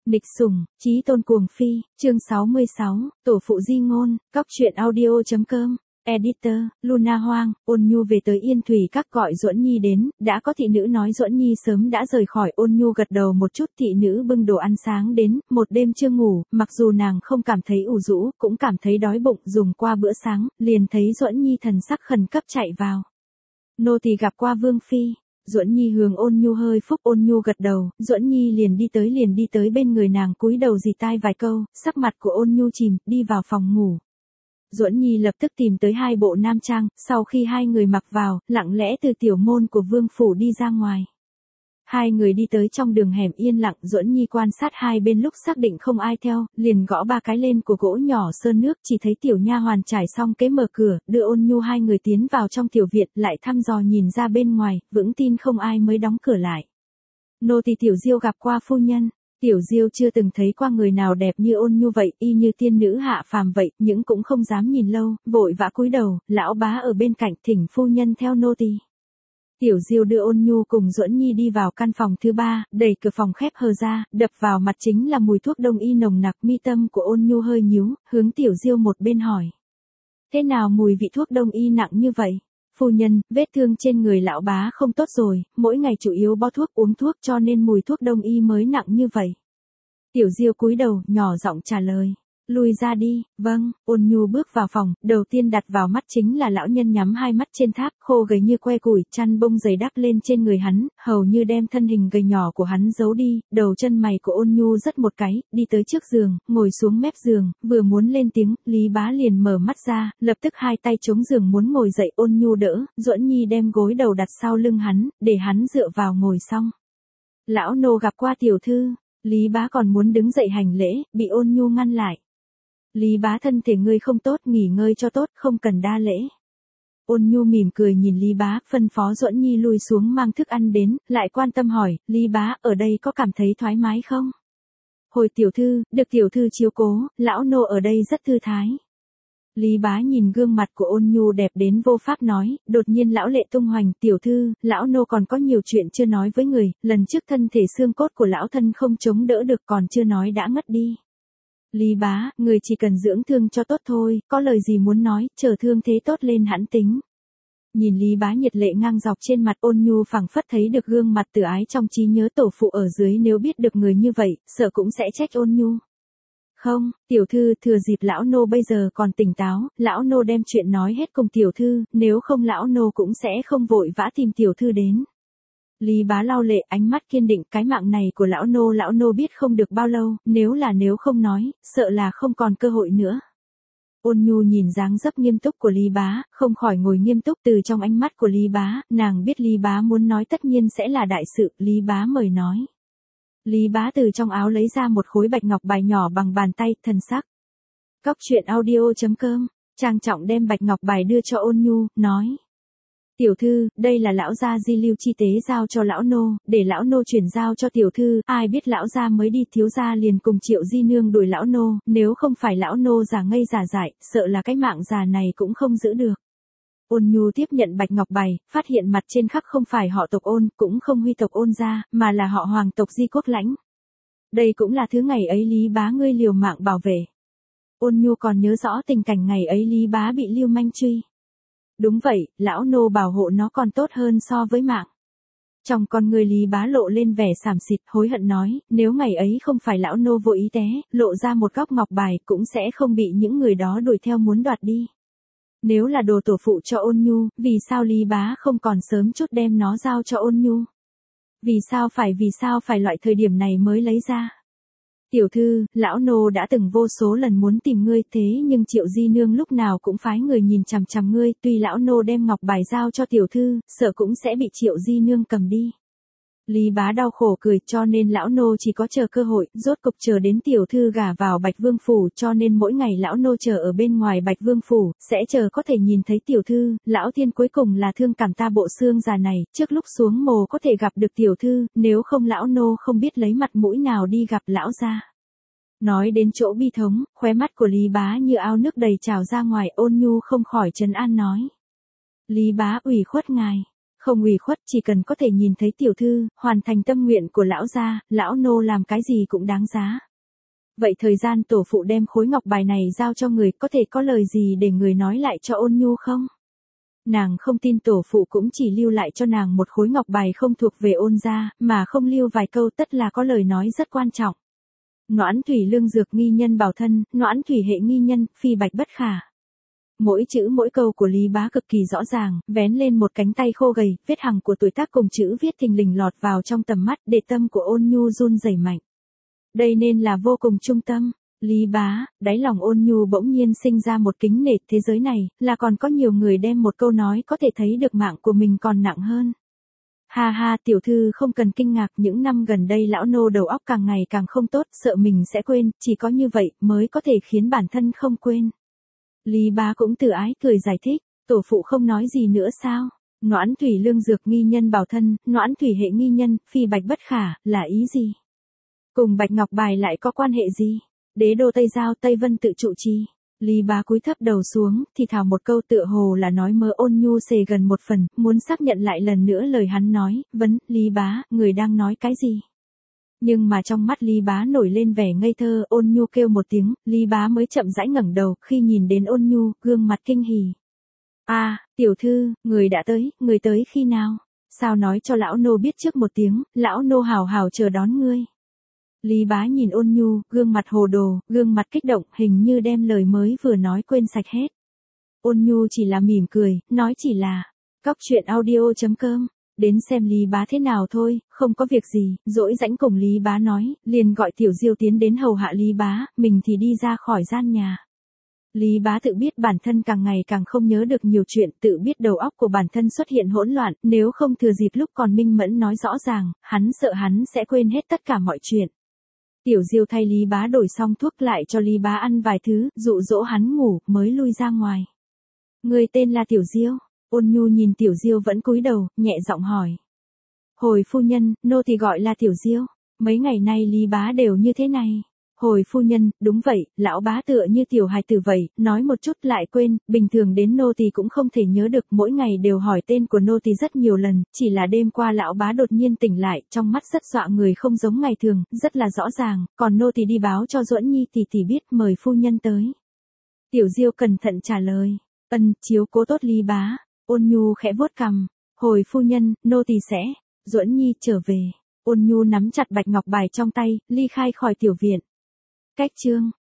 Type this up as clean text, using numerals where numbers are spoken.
Nịch sủng, chí tôn cuồng phi, chương 66, tổ phụ di ngôn, cóc truyện audio.com, editor, Luna Hoang, Ôn Nhu về tới Yên Thủy Các gọi Duẫn Nhi đến, đã có thị nữ nói Duẫn Nhi sớm đã rời khỏi. Ôn Nhu gật đầu một chút, thị nữ bưng đồ ăn sáng đến, một đêm chưa ngủ, mặc dù nàng không cảm thấy ủ rũ, cũng cảm thấy đói bụng, dùng qua bữa sáng, liền thấy Duẫn Nhi thần sắc khẩn cấp chạy vào. Nô tỳ gặp qua Vương Phi. Duẫn Nhi hướng Ôn Nhu hơi phúc. Ôn Nhu gật đầu, Duẫn Nhi liền đi tới bên người nàng, cúi đầu rì tai vài câu, sắc mặt của Ôn Nhu chìm, đi vào phòng ngủ. Duẫn Nhi lập tức tìm tới hai bộ nam trang, sau khi hai người mặc vào, lặng lẽ từ tiểu môn của Vương phủ đi ra ngoài. Hai người đi tới trong đường hẻm yên lặng, Duẫn Nhi quan sát hai bên, lúc xác định không ai theo, liền gõ ba cái lên của gỗ nhỏ sơn nước, chỉ thấy tiểu nha hoàn trải xong kế mở cửa, đưa Ôn Nhu hai người tiến vào trong tiểu viện, lại thăm dò nhìn ra bên ngoài, vững tin không ai mới đóng cửa lại. Nô tỳ Tiểu Diêu gặp qua phu nhân. Tiểu Diêu chưa từng thấy qua người nào đẹp như Ôn Nhu vậy, y như tiên nữ hạ phàm vậy, nhưng cũng không dám nhìn lâu, vội vã cúi đầu, lão bá ở bên cạnh, thỉnh phu nhân theo nô tỳ. Tiểu Diêu đưa Ôn Nhu cùng Duẫn Nhi đi vào căn phòng thứ ba, đẩy cửa phòng khép hờ ra, đập vào mặt chính là mùi thuốc đông y nồng nặc. Mi tâm của Ôn Nhu hơi nhíu, hướng Tiểu Diêu một bên hỏi: thế nào mùi vị thuốc đông y nặng như vậy? Phu nhân, vết thương trên người lão bá không tốt rồi, mỗi ngày chủ yếu bó thuốc uống thuốc cho nên mùi thuốc đông y mới nặng như vậy. Tiểu Diêu cúi đầu, nhỏ giọng trả lời. Lui ra đi. Vâng. Ôn Nhu bước vào phòng, đầu tiên đặt vào mắt chính là lão nhân nhắm hai mắt trên tháp, khô gầy như que củi, chăn bông dày đắp lên trên người hắn, hầu như đem thân hình gầy nhỏ của hắn giấu đi. Đầu chân mày của Ôn Nhu rất một cái, đi tới trước giường, ngồi xuống mép giường, vừa muốn lên tiếng, Lý Bá liền mở mắt ra, lập tức hai tay chống giường muốn ngồi dậy. Ôn Nhu đỡ, Duẫn Nhi đem gối đầu đặt sau lưng hắn, để hắn dựa vào ngồi xong. Lão nô gặp qua tiểu thư. Lý Bá còn muốn đứng dậy hành lễ, bị Ôn Nhu ngăn lại. Lý Bá, thân thể ngươi không tốt, nghỉ ngơi cho tốt, không cần đa lễ. Ôn Nhu mỉm cười nhìn Lý Bá, phân phó Duẫn Nhi lui xuống mang thức ăn đến, lại quan tâm hỏi, Lý Bá, ở đây có cảm thấy thoải mái không? Hồi tiểu thư, được tiểu thư chiếu cố, lão nô ở đây rất thư thái. Lý Bá nhìn gương mặt của Ôn Nhu đẹp đến vô pháp nói, đột nhiên lão lệ tung hoành, tiểu thư, lão nô còn có nhiều chuyện chưa nói với người, lần trước thân thể xương cốt của lão thân không chống đỡ được, còn chưa nói đã ngất đi. Lý Bá, người chỉ cần dưỡng thương cho tốt thôi, có lời gì muốn nói, chờ thương thế tốt lên hẵng tính. Nhìn Lý Bá nhiệt lệ ngang dọc trên mặt, Ôn Nhu phảng phất thấy được gương mặt từ ái trong trí nhớ tổ phụ ở dưới, nếu biết được người như vậy, sợ cũng sẽ trách Ôn Nhu. Không, tiểu thư, thừa dịp lão nô bây giờ còn tỉnh táo, lão nô đem chuyện nói hết cùng tiểu thư, nếu không lão nô cũng sẽ không vội vã tìm tiểu thư đến. Lý Bá lau lệ, ánh mắt kiên định, cái mạng này của lão nô biết không được bao lâu, nếu không nói, sợ là không còn cơ hội nữa. Ôn Nhu nhìn dáng dấp nghiêm túc của Lý Bá, không khỏi ngồi nghiêm túc. Từ trong ánh mắt của Lý Bá, nàng biết Lý Bá muốn nói tất nhiên sẽ là đại sự. Lý Bá mời nói. Lý Bá từ trong áo lấy ra một khối bạch ngọc bài nhỏ bằng bàn tay, thần sắc. Cóc truyện audio.com, trang trọng đem bạch ngọc bài đưa cho Ôn Nhu, nói. Tiểu thư, đây là lão gia di lưu chi tế giao cho lão nô, để lão nô chuyển giao cho tiểu thư, ai biết lão gia mới đi, thiếu gia liền cùng Triệu di nương đuổi lão nô, nếu không phải lão nô giả ngây giả dại, sợ là cái mạng già này cũng không giữ được. Ôn Nhu tiếp nhận bạch ngọc bài, phát hiện mặt trên khắc không phải họ tộc Ôn, cũng không huy tộc Ôn gia, mà là họ Hoàng tộc Di Quốc Lãnh. Đây cũng là thứ ngày ấy Lý Bá ngươi liều mạng bảo vệ. Ôn Nhu còn nhớ rõ tình cảnh ngày ấy Lý Bá bị Lưu Manh truy. Đúng vậy, lão nô bảo hộ nó còn tốt hơn so với mạng. Trong con người Lý Bá lộ lên vẻ xàm xịt, hối hận nói, nếu ngày ấy không phải lão nô vô ý té, lộ ra một góc ngọc bài, cũng sẽ không bị những người đó đuổi theo muốn đoạt đi. Nếu là đồ tổ phụ cho Ôn Nhu, vì sao Lý Bá không còn sớm chút đem nó giao cho Ôn Nhu? Vì sao phải loại thời điểm này mới lấy ra? Tiểu thư, lão nô đã từng vô số lần muốn tìm ngươi, thế nhưng Triệu di nương lúc nào cũng phái người nhìn chằm chằm ngươi, tuy lão nô đem ngọc bài giao cho tiểu thư, sợ cũng sẽ bị Triệu di nương cầm đi. Lý Bá đau khổ cười, cho nên lão nô chỉ có chờ cơ hội, rốt cục chờ đến tiểu thư gả vào Bạch Vương phủ, cho nên mỗi ngày lão nô chờ ở bên ngoài Bạch Vương phủ, sẽ chờ có thể nhìn thấy tiểu thư. Lão thiên cuối cùng là thương cảm ta bộ xương già này, trước lúc xuống mồ có thể gặp được tiểu thư, nếu không lão nô không biết lấy mặt mũi nào đi gặp lão gia. Nói đến chỗ bi thống, khóe mắt của Lý Bá như ao nước đầy trào ra ngoài. Ôn Nhu không khỏi trấn an nói. Lý Bá ủy khuất ngài. Không ủy khuất, chỉ cần có thể nhìn thấy tiểu thư, hoàn thành tâm nguyện của lão gia, lão nô làm cái gì cũng đáng giá. Vậy thời gian tổ phụ đem khối ngọc bài này giao cho người, có thể có lời gì để người nói lại cho Ôn Nhu không? Nàng không tin tổ phụ cũng chỉ lưu lại cho nàng một khối ngọc bài không thuộc về Ôn gia, mà không lưu vài câu tất là có lời nói rất quan trọng. Noãn thủy lương dược nghi nhân bảo thân, noãn thủy hệ nghi nhân, phi bạch bất khả. Mỗi chữ mỗi câu của Lý Bá cực kỳ rõ ràng, vén lên một cánh tay khô gầy, vết hằn của tuổi tác cùng chữ viết thình lình lọt vào trong tầm mắt, để tâm của Ôn Nhu run rẩy mạnh. Đây nên là vô cùng trung tâm. Lý Bá, đáy lòng Ôn Nhu bỗng nhiên sinh ra một kính nể, thế giới này, là còn có nhiều người đem một câu nói có thể thấy được mạng của mình còn nặng hơn. Ha ha, tiểu thư không cần kinh ngạc, những năm gần đây lão nô đầu óc càng ngày càng không tốt, sợ mình sẽ quên, chỉ có như vậy mới có thể khiến bản thân không quên. Lý Bá cũng từ ái cười giải thích, tổ phụ không nói gì nữa sao? Noãn thủy lương dược nghi nhân bảo thân, noãn thủy hệ nghi nhân, phi bạch bất khả, là ý gì? Cùng bạch ngọc bài lại có quan hệ gì? Đế đô Tây Giao Tây Vân tự trụ trì. Lý Bá cúi thấp đầu xuống, thì thào một câu tựa hồ là nói mơ. Ôn Nhu xề gần một phần, muốn xác nhận lại lần nữa lời hắn nói, vấn, Lý Bá, người đang nói cái gì? Nhưng mà trong mắt Lý Bá nổi lên vẻ ngây thơ. Ôn Nhu kêu một tiếng, Lý Bá mới chậm rãi ngẩng đầu, khi nhìn đến Ôn Nhu, gương mặt kinh hỉ. À, tiểu thư, người đã tới, người tới khi nào? Sao nói cho lão nô biết trước một tiếng, lão nô hào hào chờ đón ngươi. Lý Bá nhìn Ôn Nhu, gương mặt hồ đồ, gương mặt kích động, hình như đem lời mới vừa nói quên sạch hết. Ôn Nhu chỉ là mỉm cười, nói chỉ là, cóc truyện audio.com, đến xem Lý Bá thế nào thôi, không có việc gì, dỗi rãnh cùng Lý Bá nói, liền gọi Tiểu Diêu tiến đến hầu hạ Lý Bá, mình thì đi ra khỏi gian nhà. Lý Bá tự biết bản thân càng ngày càng không nhớ được nhiều chuyện, tự biết đầu óc của bản thân xuất hiện hỗn loạn, nếu không thừa dịp lúc còn minh mẫn nói rõ ràng, hắn sợ hắn sẽ quên hết tất cả mọi chuyện. Tiểu Diêu thay Lý Bá đổi xong thuốc lại cho Lý Bá ăn vài thứ, dụ dỗ hắn ngủ, mới lui ra ngoài. Người tên là Tiểu Diêu? Ôn Nhu nhìn Tiểu Diêu vẫn cúi đầu, nhẹ giọng hỏi. Hồi phu nhân, nô thì gọi là Tiểu Diêu. Mấy ngày nay Lý Bá đều như thế này. Hồi phu nhân, đúng vậy, lão bá tựa như tiểu hài tử vậy, nói một chút lại quên, bình thường đến nô tỳ cũng không thể nhớ được, mỗi ngày đều hỏi tên của nô tỳ rất nhiều lần, chỉ là đêm qua lão bá đột nhiên tỉnh lại, trong mắt rất dọa người không giống ngày thường, rất là rõ ràng, còn nô tỳ đi báo cho Duẫn Nhi tỷ biết mời phu nhân tới. Tiểu Diêu cẩn thận trả lời, chiếu cố tốt Lý Bá. Ôn Nhu khẽ vuốt cằm, hồi phu nhân, nô tỳ sẽ, Duẫn Nhi trở về. Ôn Nhu nắm chặt bạch ngọc bài trong tay, ly khai khỏi tiểu viện. Cách chương